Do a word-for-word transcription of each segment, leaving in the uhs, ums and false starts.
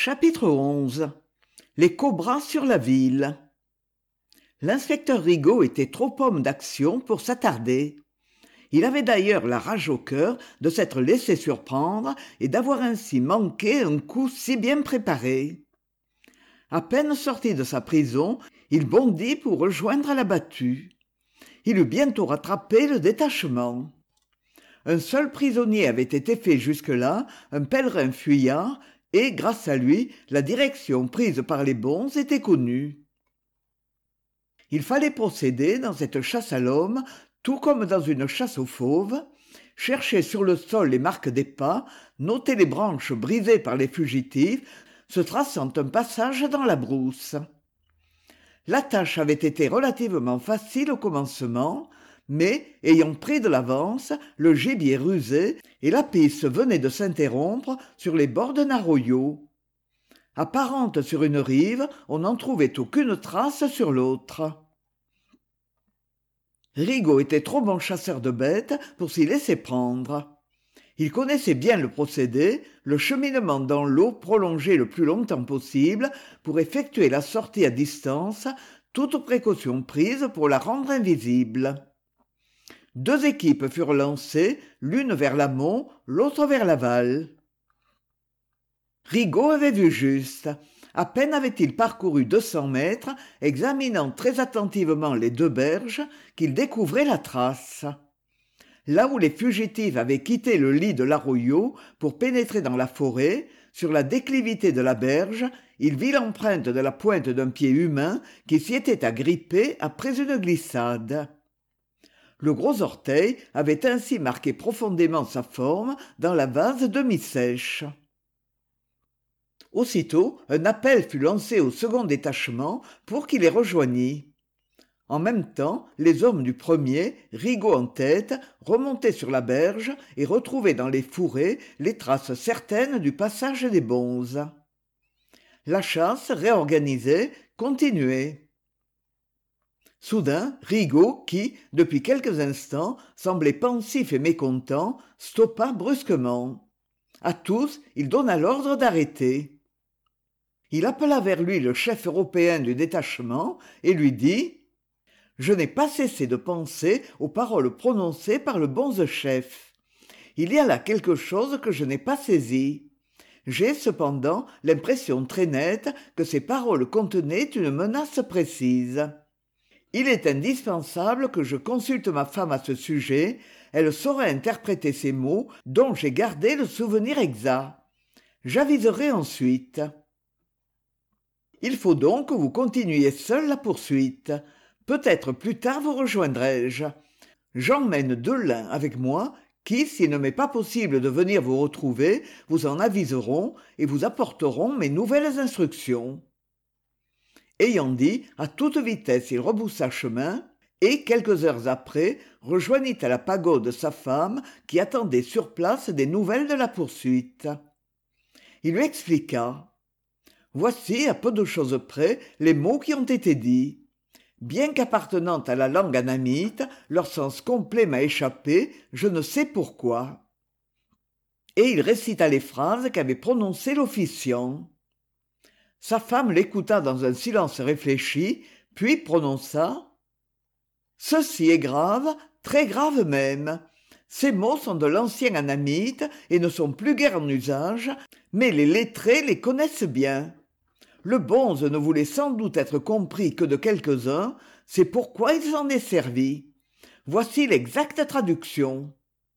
Chapitre onze. Les cobras sur la ville. L'inspecteur Rigaud était trop homme d'action pour s'attarder. Il avait d'ailleurs la rage au cœur de s'être laissé surprendre et d'avoir ainsi manqué un coup si bien préparé. À peine sorti de sa prison, il bondit pour rejoindre la battue. Il eut bientôt rattrapé le détachement. Un seul prisonnier avait été fait jusque-là, un pèlerin fuyard, et, grâce à lui, la direction prise par les bons était connue. Il fallait procéder dans cette chasse à l'homme, tout comme dans une chasse aux fauves, chercher sur le sol les marques des pas, noter les branches brisées par les fugitifs, se traçant un passage dans la brousse. La tâche avait été relativement facile au commencement, mais, ayant pris de l'avance, le gibier rusait et la piste venait de s'interrompre sur les bords d'un arroyo. Apparente sur une rive, on n'en trouvait aucune trace sur l'autre. Rigaud était trop bon chasseur de bêtes pour s'y laisser prendre. Il connaissait bien le procédé, le cheminement dans l'eau prolongé le plus longtemps possible pour effectuer la sortie à distance, toute précaution prise pour la rendre invisible. Deux équipes furent lancées, l'une vers l'amont, l'autre vers l'aval. Rigaud avait vu juste. À peine avait-il parcouru deux cents mètres, examinant très attentivement les deux berges, qu'il découvrait la trace. Là où les fugitifs avaient quitté le lit de l'arroyo pour pénétrer dans la forêt, sur la déclivité de la berge, il vit l'empreinte de la pointe d'un pied humain qui s'y était agrippé après une glissade. Le gros orteil avait ainsi marqué profondément sa forme dans la vase demi-sèche. Aussitôt, un appel fut lancé au second détachement pour qu'il les rejoignît. En même temps, les hommes du premier, Rigaud en tête, remontaient sur la berge et retrouvaient dans les fourrés les traces certaines du passage des bonzes. La chasse, réorganisée, continuait. Soudain, Rigaud, qui, depuis quelques instants, semblait pensif et mécontent, stoppa brusquement. À tous, il donna l'ordre d'arrêter. Il appela vers lui le chef européen du détachement et lui dit « Je n'ai pas cessé de penser aux paroles prononcées par le bonze-chef. Il y a là quelque chose que je n'ai pas saisi. J'ai cependant l'impression très nette que ces paroles contenaient une menace précise. Il est indispensable que je consulte ma femme à ce sujet, elle saurait interpréter ces mots dont j'ai gardé le souvenir exact. J'aviserai ensuite. Il faut donc que vous continuiez seul la poursuite. Peut-être plus tard vous rejoindrai-je. J'emmène Delin avec moi, qui, s'il ne m'est pas possible de venir vous retrouver, vous en aviseront et vous apporteront mes nouvelles instructions. » Ayant dit, à toute vitesse il rebroussa chemin, et, quelques heures après, rejoignit à la pagode sa femme qui attendait sur place des nouvelles de la poursuite. Il lui expliqua. Voici, à peu de choses près, les mots qui ont été dits. Bien qu'appartenant à la langue annamite, leur sens complet m'a échappé, je ne sais pourquoi. Et il récita les phrases qu'avait prononcées l'officiant. Sa femme l'écouta dans un silence réfléchi, puis prononça « Ceci est grave, très grave même. Ces mots sont de l'ancien annamite et ne sont plus guère en usage, mais les lettrés les connaissent bien. Le bonze ne voulait sans doute être compris que de quelques-uns, c'est pourquoi il s'en est servi. Voici l'exacte traduction.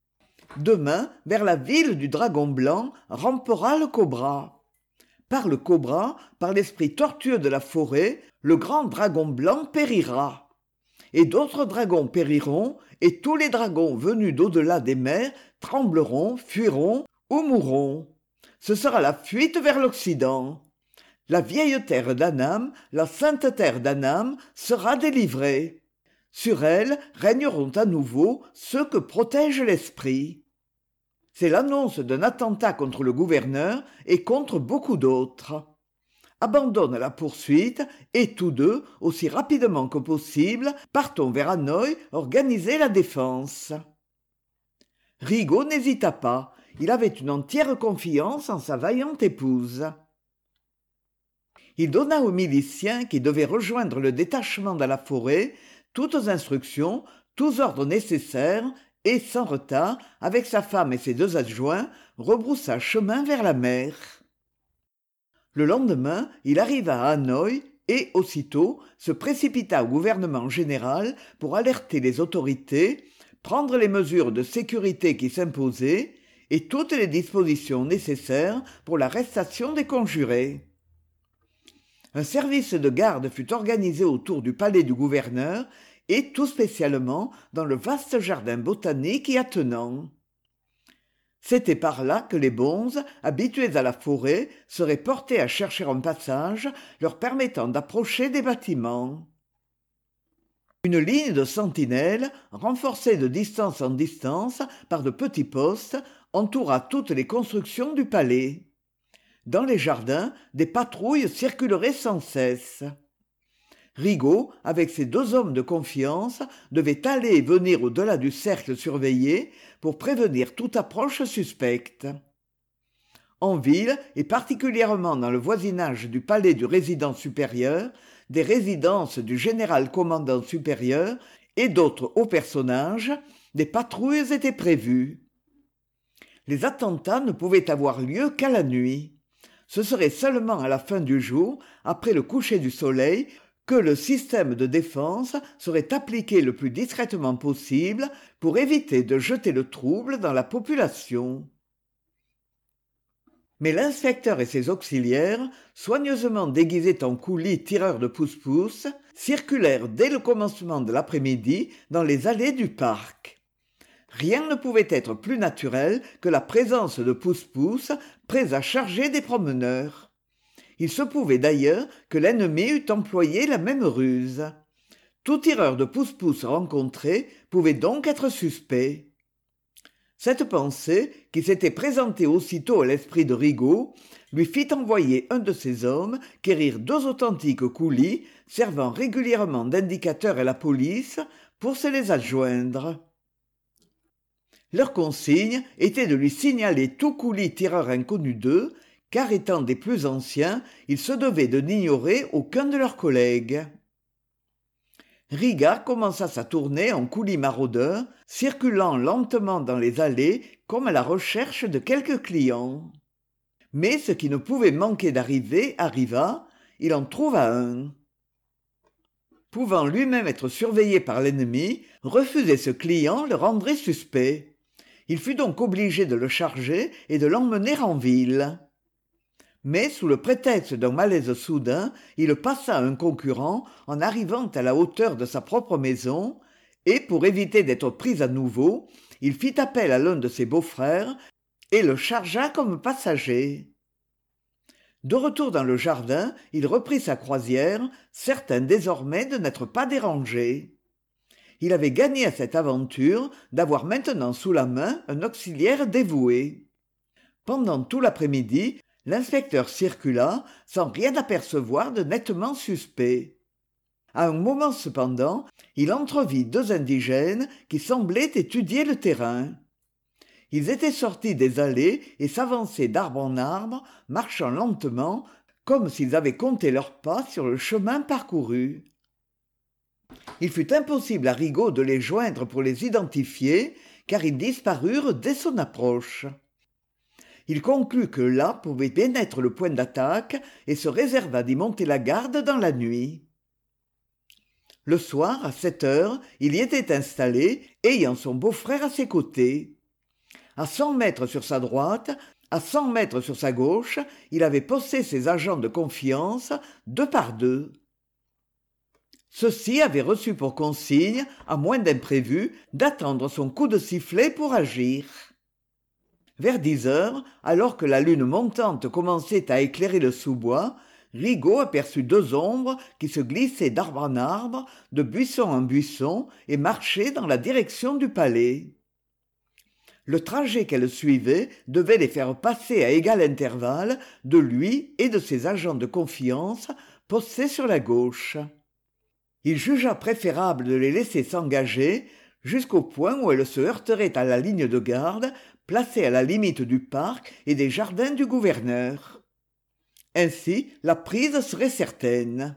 Demain, vers la ville du dragon blanc, rampera le cobra. Par le cobra, par l'esprit tortueux de la forêt, le grand dragon blanc périra. Et d'autres dragons périront, et tous les dragons venus d'au-delà des mers trembleront, fuiront ou mourront. Ce sera la fuite vers l'Occident. La vieille terre d'Annam, la sainte terre d'Annam, sera délivrée. Sur elle régneront à nouveau ceux que protège l'esprit. C'est l'annonce d'un attentat contre le gouverneur et contre beaucoup d'autres. Abandonne la poursuite et tous deux, aussi rapidement que possible, partons vers Hanoï organiser la défense. Rigaud n'hésita pas, il avait une entière confiance en sa vaillante épouse. Il donna aux miliciens qui devaient rejoindre le détachement dans la forêt toutes instructions, tous ordres nécessaires, et, sans retard, avec sa femme et ses deux adjoints, rebroussa chemin vers la mer. Le lendemain, il arriva à Hanoï et, aussitôt, se précipita au gouvernement général pour alerter les autorités, prendre les mesures de sécurité qui s'imposaient et toutes les dispositions nécessaires pour l'arrestation des conjurés. Un service de garde fut organisé autour du palais du gouverneur et tout spécialement dans le vaste jardin botanique y attenant. C'était par là que les bonzes, habitués à la forêt, seraient portés à chercher un passage leur permettant d'approcher des bâtiments. Une ligne de sentinelles, renforcée de distance en distance par de petits postes, entoura toutes les constructions du palais. Dans les jardins, des patrouilles circuleraient sans cesse. Rigaud, avec ses deux hommes de confiance, devait aller et venir au-delà du cercle surveillé pour prévenir toute approche suspecte. En ville, et particulièrement dans le voisinage du palais du résident supérieur, des résidences du général commandant supérieur et d'autres hauts personnages, des patrouilles étaient prévues. Les attentats ne pouvaient avoir lieu qu'à la nuit. Ce serait seulement à la fin du jour, après le coucher du soleil, que le système de défense serait appliqué le plus discrètement possible pour éviter de jeter le trouble dans la population. Mais l'inspecteur et ses auxiliaires, soigneusement déguisés en coulis tireurs de pousse-pousse, circulèrent dès le commencement de l'après-midi dans les allées du parc. Rien ne pouvait être plus naturel que la présence de pousse-pousse prêts à charger des promeneurs. Il se pouvait d'ailleurs que l'ennemi eût employé la même ruse. Tout tireur de pousse-pousse rencontré pouvait donc être suspect. Cette pensée, qui s'était présentée aussitôt à l'esprit de Rigaud, lui fit envoyer un de ses hommes quérir deux authentiques coulis servant régulièrement d'indicateurs à la police pour se les adjoindre. Leur consigne était de lui signaler tout coulis tireur inconnu d'eux, car étant des plus anciens, ils se devaient de n'ignorer aucun de leurs collègues. Riga commença sa tournée en coulis maraudeur, circulant lentement dans les allées comme à la recherche de quelques clients. Mais ce qui ne pouvait manquer d'arriver arriva, il en trouva un. Pouvant lui-même être surveillé par l'ennemi, refuser ce client le rendrait suspect. Il fut donc obligé de le charger et de l'emmener en ville. Mais sous le prétexte d'un malaise soudain, il passa un concurrent en arrivant à la hauteur de sa propre maison, et pour éviter d'être pris à nouveau, il fit appel à l'un de ses beaux-frères et le chargea comme passager. De retour dans le jardin, il reprit sa croisière, certain désormais de n'être pas dérangé. Il avait gagné à cette aventure d'avoir maintenant sous la main un auxiliaire dévoué. Pendant tout l'après-midi, l'inspecteur circula sans rien apercevoir de nettement suspect. À un moment cependant, il entrevit deux indigènes qui semblaient étudier le terrain. Ils étaient sortis des allées et s'avançaient d'arbre en arbre, marchant lentement, comme s'ils avaient compté leurs pas sur le chemin parcouru. Il fut impossible à Rigaud de les joindre pour les identifier, car ils disparurent dès son approche. Il conclut que là pouvait bien être le point d'attaque et se réserva d'y monter la garde dans la nuit. Le soir, à sept heures, il y était installé, ayant son beau-frère à ses côtés. À cent mètres sur sa droite, à cent mètres sur sa gauche, il avait posté ses agents de confiance, deux par deux. Ceux-ci avaient reçu pour consigne, à moins d'imprévu, d'attendre son coup de sifflet pour agir. Vers dix heures, alors que la lune montante commençait à éclairer le sous-bois, Rigaud aperçut deux ombres qui se glissaient d'arbre en arbre, de buisson en buisson, et marchaient dans la direction du palais. Le trajet qu'elles suivaient devait les faire passer à égal intervalle de lui et de ses agents de confiance postés sur la gauche. Il jugea préférable de les laisser s'engager jusqu'au point où elles se heurteraient à la ligne de garde placée à la limite du parc et des jardins du gouverneur. Ainsi, la prise serait certaine.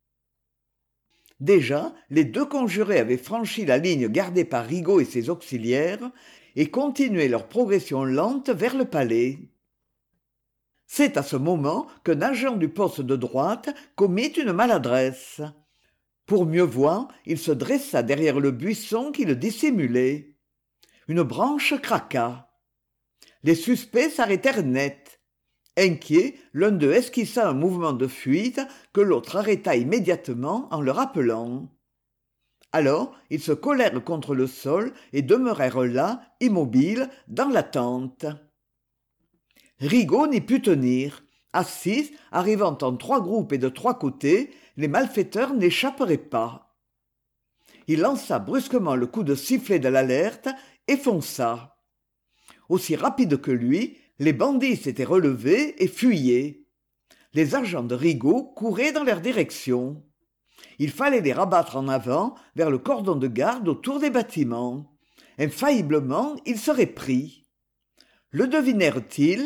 Déjà, les deux conjurés avaient franchi la ligne gardée par Rigaud et ses auxiliaires et continuaient leur progression lente vers le palais. C'est à ce moment qu'un agent du poste de droite commit une maladresse. Pour mieux voir, il se dressa derrière le buisson qui le dissimulait. Une branche craqua. Les suspects s'arrêtèrent net. Inquiet, l'un d'eux esquissa un mouvement de fuite que l'autre arrêta immédiatement en le rappelant. Alors, ils se collèrent contre le sol et demeurèrent là, immobiles, dans l'attente. Rigaud n'y put tenir. À six, arrivant en trois groupes et de trois côtés, les malfaiteurs n'échapperaient pas. Il lança brusquement le coup de sifflet de l'alerte et fonça. Aussi rapide que lui, les bandits s'étaient relevés et fuyaient. Les agents de Rigaud couraient dans leur direction. Il fallait les rabattre en avant vers le cordon de garde autour des bâtiments. Infailliblement, ils seraient pris. Le devinèrent-ils ?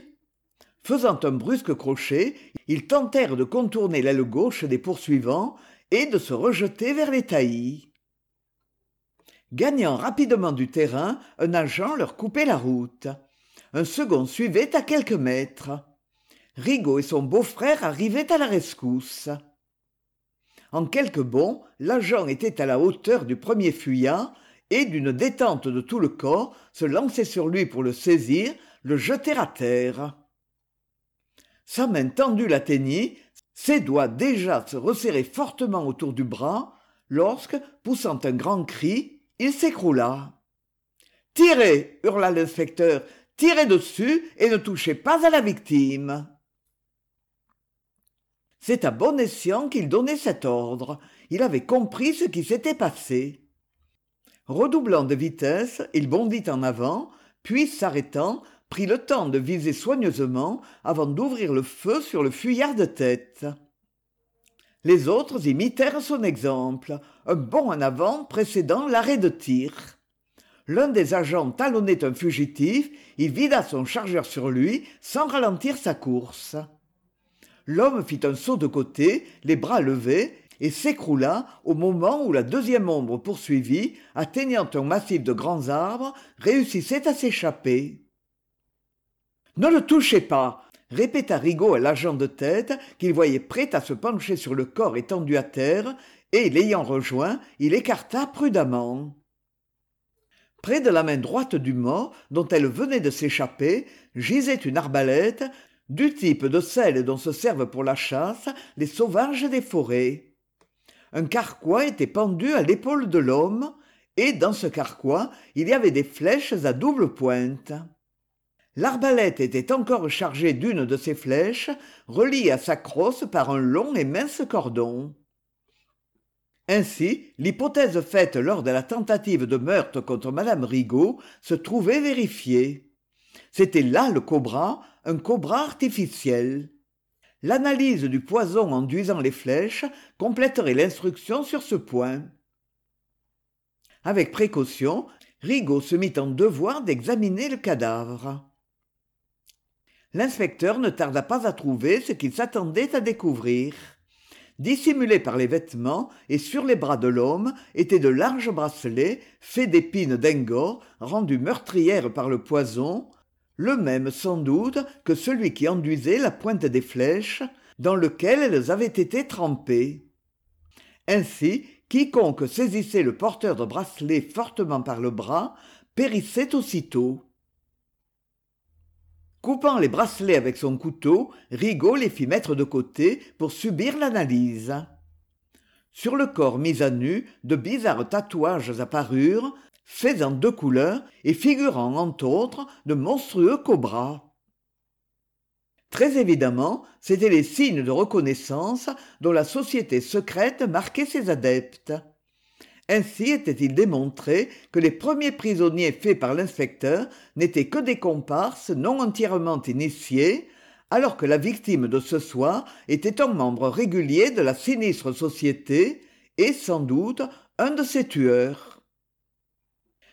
Faisant un brusque crochet, ils tentèrent de contourner l'aile gauche des poursuivants et de se rejeter vers les taillis. Gagnant rapidement du terrain, un agent leur coupait la route. Un second suivait à quelques mètres. Rigaud et son beau-frère arrivaient à la rescousse. En quelques bonds, l'agent était à la hauteur du premier fuyard et, d'une détente de tout le corps, se lançait sur lui pour le saisir, le jeter à terre. Sa main tendue l'atteignit, ses doigts déjà se resserraient fortement autour du bras, lorsque, poussant un grand cri, il s'écroula. « Tirez !» hurla l'inspecteur. « Tirez dessus et ne touchez pas à la victime !» C'est à bon escient qu'il donnait cet ordre. Il avait compris ce qui s'était passé. Redoublant de vitesse, il bondit en avant, puis, s'arrêtant, prit le temps de viser soigneusement avant d'ouvrir le feu sur le fuyard de tête. Les autres imitèrent son exemple, un bond en avant précédant l'arrêt de tir. L'un des agents talonnait un fugitif, il vida son chargeur sur lui sans ralentir sa course. L'homme fit un saut de côté, les bras levés, et s'écroula au moment où la deuxième ombre poursuivie, atteignant un massif de grands arbres, réussissait à s'échapper. « Ne le touchez pas !» répéta Rigaud à l'agent de tête qu'il voyait prêt à se pencher sur le corps étendu à terre, et, l'ayant rejoint, il écarta prudemment. Près de la main droite du mort, dont elle venait de s'échapper, gisait une arbalète, du type de celles dont se servent pour la chasse les sauvages des forêts. Un carquois était pendu à l'épaule de l'homme, et dans ce carquois il y avait des flèches à double pointe. L'arbalète était encore chargée d'une de ces flèches, reliée à sa crosse par un long et mince cordon. Ainsi, l'hypothèse faite lors de la tentative de meurtre contre madame Rigaud se trouvait vérifiée. C'était là le cobra, un cobra artificiel. L'analyse du poison enduisant les flèches compléterait l'instruction sur ce point. Avec précaution, Rigaud se mit en devoir d'examiner le cadavre. L'inspecteur ne tarda pas à trouver ce qu'il s'attendait à découvrir. Dissimulés par les vêtements et sur les bras de l'homme étaient de larges bracelets faits d'épines d'Ingor rendues meurtrières par le poison, le même sans doute que celui qui enduisait la pointe des flèches, dans lequel elles avaient été trempées. Ainsi, quiconque saisissait le porteur de bracelets fortement par le bras périssait aussitôt. Coupant les bracelets avec son couteau, Rigaud les fit mettre de côté pour subir l'analyse. Sur le corps mis à nu, de bizarres tatouages apparurent, faits en deux couleurs et figurant entre autres de monstrueux cobras. Très évidemment, c'étaient les signes de reconnaissance dont la société secrète marquait ses adeptes. Ainsi était-il démontré que les premiers prisonniers faits par l'inspecteur n'étaient que des comparses non entièrement initiés, alors que la victime de ce soir était un membre régulier de la sinistre société et, sans doute, un de ses tueurs.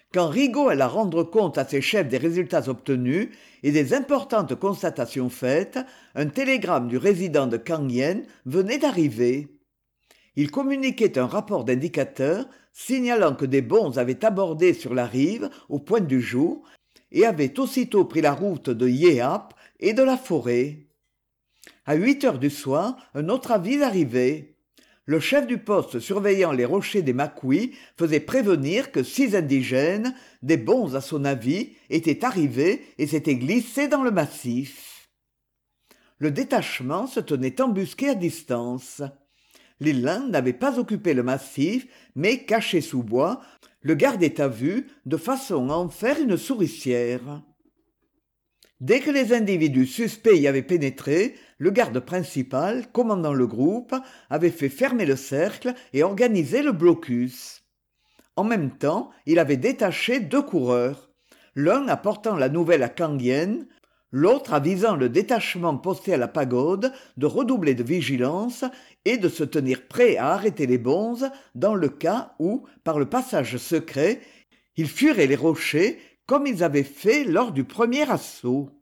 Quand Rigaud alla rendre compte à ses chefs des résultats obtenus et des importantes constatations faites, un télégramme du résident de Quang Yen venait d'arriver. Il communiquait un rapport d'indicateurs signalant que des bonzes avaient abordé sur la rive au point du jour et avaient aussitôt pris la route de Yeap et de la forêt. À huit heures du soir, un autre avis arrivait. Le chef du poste surveillant les rochers des Maquis faisait prévenir que six indigènes, des bonzes à son avis, étaient arrivés et s'étaient glissés dans le massif. Le détachement se tenait embusqué à distance. Les lins n'avaient pas occupé le massif, mais, caché sous bois, le gardaient à vue de façon à en faire une souricière. Dès que les individus suspects y avaient pénétré, le garde principal, commandant le groupe, avait fait fermer le cercle et organisé le blocus. En même temps, il avait détaché deux coureurs, l'un apportant la nouvelle à Quang Yen, l'autre avisant le détachement posté à la pagode de redoubler de vigilance et de se tenir prêt à arrêter les bonzes dans le cas où, par le passage secret, ils fuiraient les rochers comme ils avaient fait lors du premier assaut.